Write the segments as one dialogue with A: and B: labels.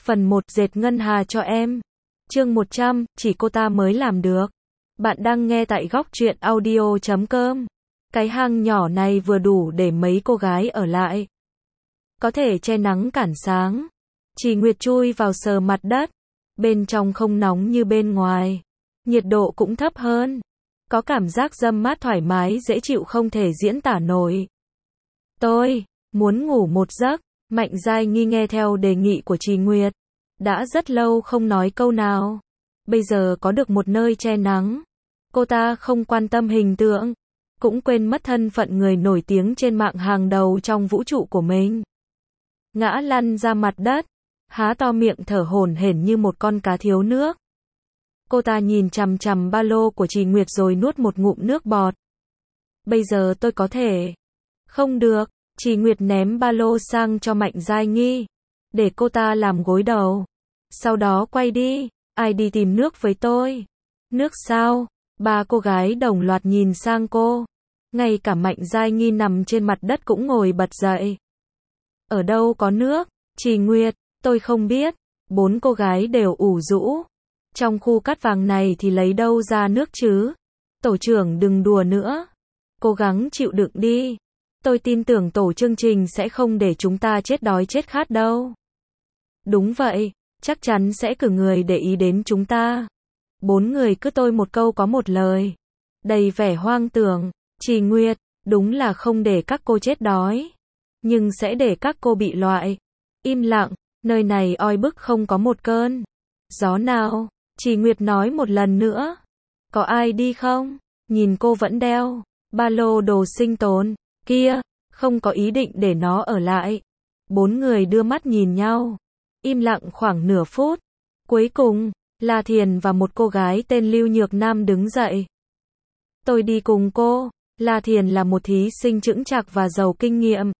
A: Phần 1 dệt ngân hà cho em. Chương 100, chỉ cô ta mới làm được. Bạn đang nghe tại góc truyện audio.com. Cái hang nhỏ này vừa đủ để mấy cô gái ở lại. Có thể che nắng cản sáng. Chỉ Nguyệt chui vào sờ mặt đất. Bên trong không nóng như bên ngoài. Nhiệt độ cũng thấp hơn. Có cảm giác râm mát thoải mái dễ chịu không thể diễn tả nổi. Tôi muốn ngủ một giấc. Mạnh Giai Nghi nghe theo đề nghị của Trì Nguyệt. Đã rất lâu không nói câu nào. Bây giờ có được một nơi che nắng. Cô ta không quan tâm hình tượng. Cũng quên mất thân phận người nổi tiếng trên mạng hàng đầu trong vũ trụ của mình. Ngã lăn ra mặt đất. Há to miệng thở hổn hển như một con cá thiếu nước. Cô ta nhìn chằm chằm ba lô của Trì Nguyệt rồi nuốt một ngụm nước bọt. Bây giờ tôi có thể. Không được. Trì Nguyệt ném ba lô sang cho Mạnh Giai Nghi. Để cô ta làm gối đầu. Sau đó quay đi. Ai đi tìm nước với tôi? Nước sao? Ba cô gái đồng loạt nhìn sang cô. Ngay cả Mạnh Giai Nghi nằm trên mặt đất cũng ngồi bật dậy. Ở đâu có nước? Trì Nguyệt, tôi không biết. Bốn cô gái đều ủ rũ. Trong khu cát vàng này thì lấy đâu ra nước chứ? Tổ trưởng đừng đùa nữa. Cố gắng chịu đựng đi. Tôi tin tưởng tổ chương trình sẽ không để chúng ta chết đói chết khát đâu. Đúng vậy, chắc chắn sẽ cử người để ý đến chúng ta. Bốn người cứ tôi một câu có một lời. Đầy vẻ hoang tưởng. Trì Nguyệt, đúng là không để các cô chết đói. Nhưng sẽ để các cô bị loại. Im lặng, nơi này oi bức không có một cơn gió nào. Trì Nguyệt nói một lần nữa. Có ai đi không? Nhìn cô vẫn đeo ba lô đồ sinh tồn kia, không có ý định để nó ở lại. Bốn người đưa mắt nhìn nhau. Im lặng khoảng nửa phút. Cuối cùng, La Thiền và một cô gái tên Lưu Nhược Nam đứng dậy. Tôi đi cùng cô. La Thiền là một thí sinh chững chạc và giàu kinh nghiệm.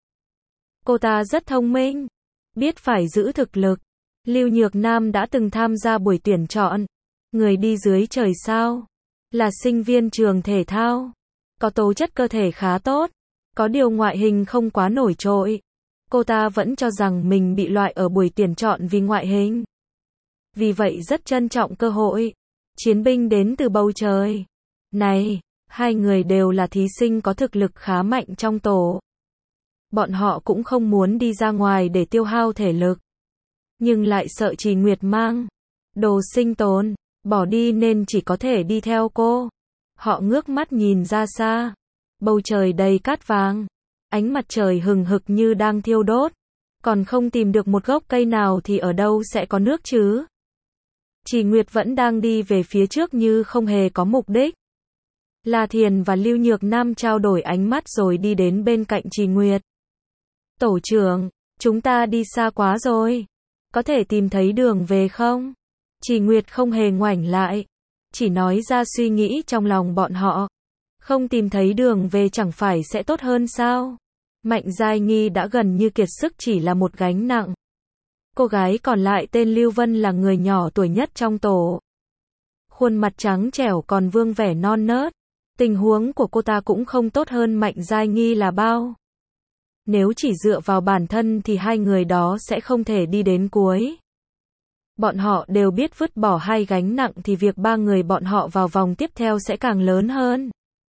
A: Cô ta rất thông minh. Biết phải giữ thực lực. Lưu Nhược Nam đã từng tham gia buổi tuyển chọn. Người đi dưới trời sao. Là sinh viên trường thể thao. Có tố chất cơ thể khá tốt. Có điều ngoại hình không quá nổi trội. Cô ta vẫn cho rằng mình bị loại ở buổi tuyển chọn vì ngoại hình. Vì vậy rất trân trọng cơ hội. Chiến binh đến từ bầu trời. Này, hai người đều là thí sinh có thực lực khá mạnh trong tổ. Bọn họ cũng không muốn đi ra ngoài để tiêu hao thể lực. Nhưng lại sợ Trì Nguyệt mang đồ sinh tồn, bỏ đi nên chỉ có thể đi theo cô. Họ ngước mắt nhìn ra xa. Bầu trời đầy cát vàng. Ánh mặt trời hừng hực như đang thiêu đốt. Còn không tìm được một gốc cây nào thì ở đâu sẽ có nước chứ? Trì Nguyệt vẫn đang đi về phía trước như không hề có mục đích. La Thiền và Lưu Nhược Nam trao đổi ánh mắt rồi đi đến bên cạnh Trì Nguyệt. Tổ trưởng, chúng ta đi xa quá rồi. Có thể tìm thấy đường về không? Trì Nguyệt không hề ngoảnh lại. Chỉ nói ra suy nghĩ trong lòng bọn họ. Không tìm thấy đường về chẳng phải sẽ tốt hơn sao? Mạnh Giai Nghi đã gần như kiệt sức chỉ là một gánh nặng. Cô gái còn lại tên Lưu Vân là người nhỏ tuổi nhất trong tổ. Khuôn mặt trắng trẻo còn vương vẻ non nớt. Tình huống của cô ta cũng không tốt hơn Mạnh Giai Nghi là bao. Nếu chỉ dựa vào bản thân thì hai người đó sẽ không thể đi đến cuối. Bọn họ đều biết vứt bỏ hai gánh nặng thì việc ba người bọn họ vào vòng tiếp theo sẽ càng lớn hơn.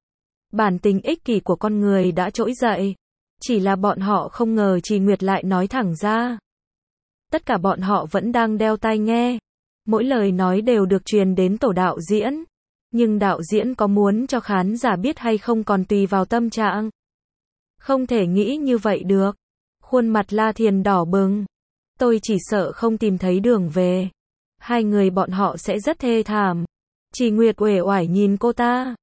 A: Bản tính ích kỷ của con người đã trỗi dậy. Chỉ là bọn họ không ngờ Trì Nguyệt lại nói thẳng ra. Tất cả bọn họ vẫn đang đeo tai nghe. Mỗi lời nói đều được truyền đến tổ đạo diễn. Nhưng đạo diễn có muốn cho khán giả biết hay không còn tùy vào tâm trạng. Không thể nghĩ như vậy được. Khuôn mặt La Thiền đỏ bừng. Tôi chỉ sợ không tìm thấy đường về. Hai người bọn họ sẽ rất thê thảm. Trì Nguyệt uể oải nhìn cô ta.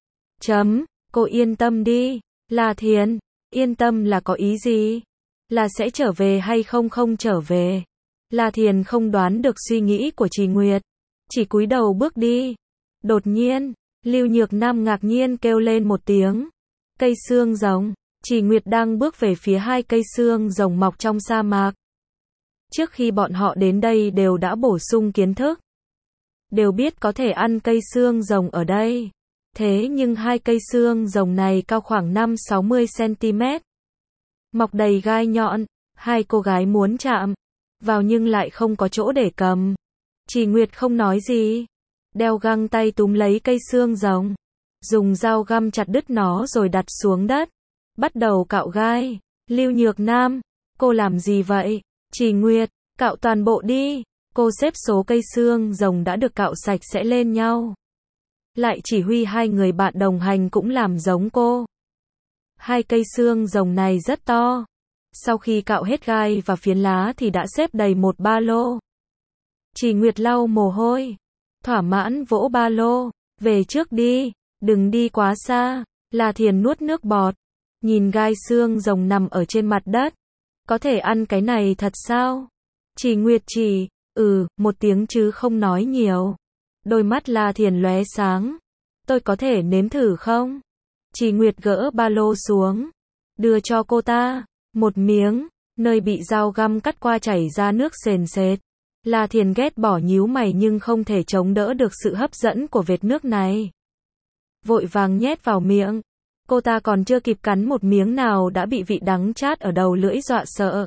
A: Cô yên tâm đi. La Thiền, yên tâm là có ý gì? Là sẽ trở về hay không trở về? La Thiền không đoán được suy nghĩ của Trì Nguyệt. Chỉ cúi đầu bước đi. Đột nhiên, Lưu Nhược Nam ngạc nhiên kêu lên một tiếng. Cây xương rồng. Trì Nguyệt đang bước về phía hai cây xương rồng mọc trong sa mạc. Trước khi bọn họ đến đây đều đã bổ sung kiến thức. Đều biết có thể ăn cây xương rồng ở đây. Thế nhưng hai cây xương rồng này cao khoảng 5-60 cm. Mọc đầy gai nhọn. Hai cô gái muốn chạm. vào nhưng lại không có chỗ để cầm. Chỉ Nguyệt không nói gì, đeo găng tay túm lấy cây xương rồng, dùng dao găm chặt đứt nó rồi đặt xuống đất, bắt đầu cạo gai. Lưu Nhược Nam, cô làm gì vậy? Chỉ Nguyệt, cạo toàn bộ đi. Cô xếp số cây xương rồng đã được cạo sạch sẽ lên nhau. Lại chỉ huy hai người bạn đồng hành cũng làm giống cô. Hai cây xương rồng này rất to. Sau khi cạo hết gai và phiến lá thì đã xếp đầy một ba lô. Chỉ Nguyệt lau mồ hôi, thỏa mãn vỗ ba lô. Về trước đi, đừng đi quá xa. La Thiền nuốt nước bọt, nhìn gai xương rồng nằm ở trên mặt đất. Có thể ăn cái này thật sao? Chỉ Nguyệt chỉ, một tiếng chứ không nói nhiều. Đôi mắt La Thiền lóe sáng. Tôi có thể nếm thử không? Chỉ Nguyệt gỡ ba lô xuống, đưa cho cô ta một miếng, nơi bị dao găm cắt qua chảy ra nước sền sệt. La Thiền ghét bỏ nhíu mày nhưng không thể chống đỡ được sự hấp dẫn của vệt nước này. Vội vàng nhét vào miệng. Cô ta còn chưa kịp cắn một miếng nào đã bị vị đắng chát ở đầu lưỡi dọa sợ.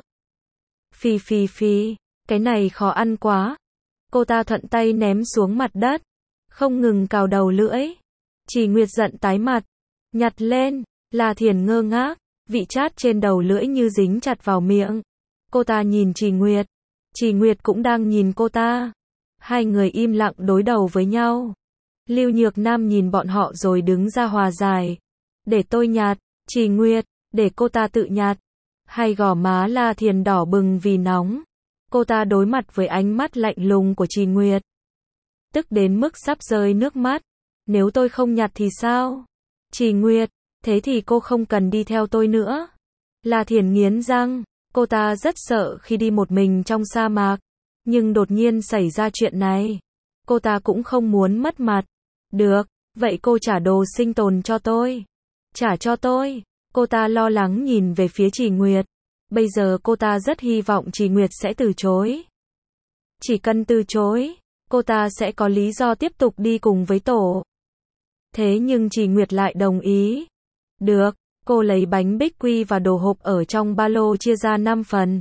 A: Phì phì phì, cái này khó ăn quá. Cô ta thuận tay ném xuống mặt đất, không ngừng cào đầu lưỡi. Chỉ Nguyệt giận tái mặt, nhặt lên. La Thiền ngơ ngác, vị chát trên đầu lưỡi như dính chặt vào miệng. Cô ta nhìn Chỉ Nguyệt, Chỉ Nguyệt cũng đang nhìn cô ta. Hai người im lặng đối đầu với nhau. Lưu Nhược Nam nhìn bọn họ rồi đứng ra hòa giải. Để tôi nhặt. Chỉ Nguyệt, để cô ta tự nhặt. Hai gò má La Thiền đỏ bừng vì nóng. Cô ta đối mặt với ánh mắt lạnh lùng của Chỉ Nguyệt, tức đến mức sắp rơi nước mắt. Nếu tôi không nhặt thì sao? Chỉ Nguyệt, thế thì cô không cần đi theo tôi nữa. La Thiền nghiến răng, cô ta rất sợ khi đi một mình trong sa mạc. Nhưng đột nhiên xảy ra chuyện này. Cô ta cũng không muốn mất mặt. Được, vậy cô trả đồ sinh tồn cho tôi. Trả cho tôi. Cô ta lo lắng nhìn về phía Chỉ Nguyệt. Bây giờ cô ta rất hy vọng Chỉ Nguyệt sẽ từ chối. Chỉ cần từ chối, cô ta sẽ có lý do tiếp tục đi cùng với tổ. Thế nhưng Chỉ Nguyệt lại đồng ý. Được, cô lấy bánh bích quy và đồ hộp ở trong ba lô chia ra 5 phần.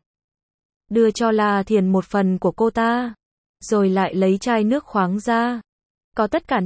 A: Đưa cho La Thiền một phần của cô ta. Rồi lại lấy chai nước khoáng ra. Có tất cả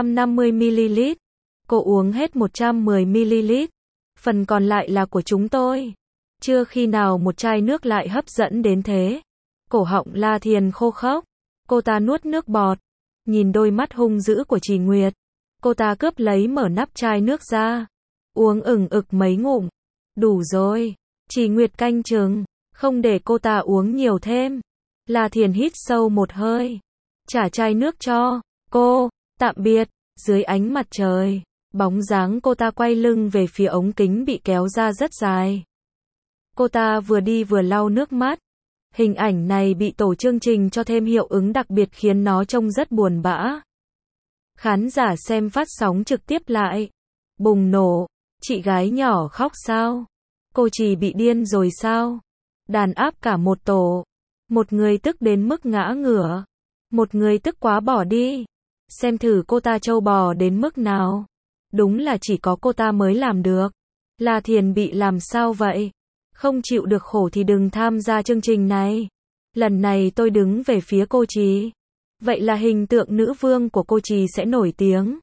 A: 550ml. Cô uống hết 110ml. Phần còn lại là của chúng tôi. Chưa khi nào một chai nước lại hấp dẫn đến thế. Cổ họng La Thiền khô khốc. Cô ta nuốt nước bọt. Nhìn đôi mắt hung dữ của Chỉ Nguyệt. Cô ta cướp lấy mở nắp chai nước ra. Uống ực mấy ngụm. Đủ rồi. Chỉ Nguyệt canh chừng, không để cô ta uống nhiều thêm. La Thiền hít sâu một hơi. Trả chai nước cho cô. Tạm biệt. Dưới ánh mặt trời, bóng dáng cô ta quay lưng về phía ống kính bị kéo ra rất dài. Cô ta vừa đi vừa lau nước mắt. Hình ảnh này bị tổ chương trình cho thêm hiệu ứng đặc biệt khiến nó trông rất buồn bã. Khán giả xem phát sóng trực tiếp lại bùng nổ. Chị gái nhỏ khóc sao? Cô chỉ bị điên rồi sao? Đàn áp cả một tổ. Một người tức đến mức ngã ngửa. Một người tức quá bỏ đi. Xem thử cô ta trâu bò đến mức nào. Đúng là chỉ có cô ta mới làm được. La Thiền bị làm sao vậy? Không chịu được khổ thì đừng tham gia chương trình này. Lần này tôi đứng về phía cô Trì. Vậy là hình tượng nữ vương của cô Trì sẽ nổi tiếng.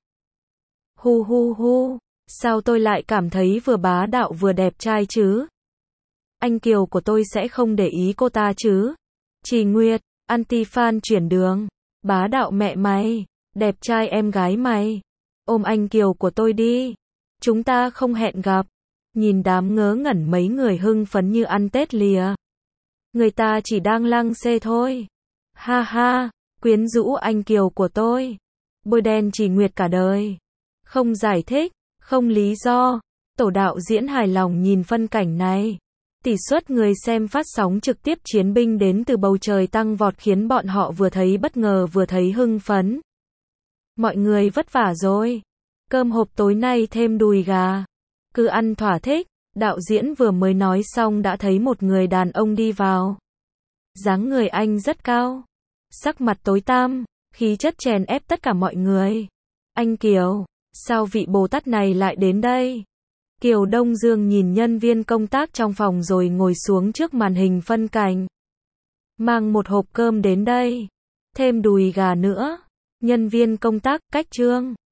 A: Hu hu hu. Sao tôi lại cảm thấy vừa bá đạo vừa đẹp trai chứ? Anh Kiều của tôi sẽ không để ý cô ta chứ? Chỉ Nguyệt, anti-fan chuyển đường. Bá đạo mẹ mày. Đẹp trai em gái mày. Ôm anh Kiều của tôi đi. Chúng ta không hẹn gặp. Nhìn đám ngớ ngẩn mấy người hưng phấn như ăn Tết lìa. Người ta chỉ đang lăng xê thôi. Ha ha, quyến rũ anh Kiều của tôi. Bôi đen Chỉ Nguyệt cả đời. Không giải thích, không lý do. Tổ đạo diễn hài lòng nhìn phân cảnh này. Tỷ suất người xem phát sóng trực tiếp chiến binh đến từ bầu trời tăng vọt khiến bọn họ vừa thấy bất ngờ vừa thấy hưng phấn. Mọi người vất vả rồi. Cơm hộp tối nay thêm đùi gà. Cứ ăn thỏa thích. Đạo diễn vừa mới nói xong đã thấy một người đàn ông đi vào. Dáng người anh rất cao. Sắc mặt tối tăm. Khí chất chèn ép tất cả mọi người. Anh Kiều, sao vị Bồ Tát này lại đến đây? Kiều Đông Dương nhìn nhân viên công tác trong phòng rồi ngồi xuống trước màn hình phân cảnh. Mang một hộp cơm đến đây. Thêm đùi gà nữa. Nhân viên công tác, cách Trương.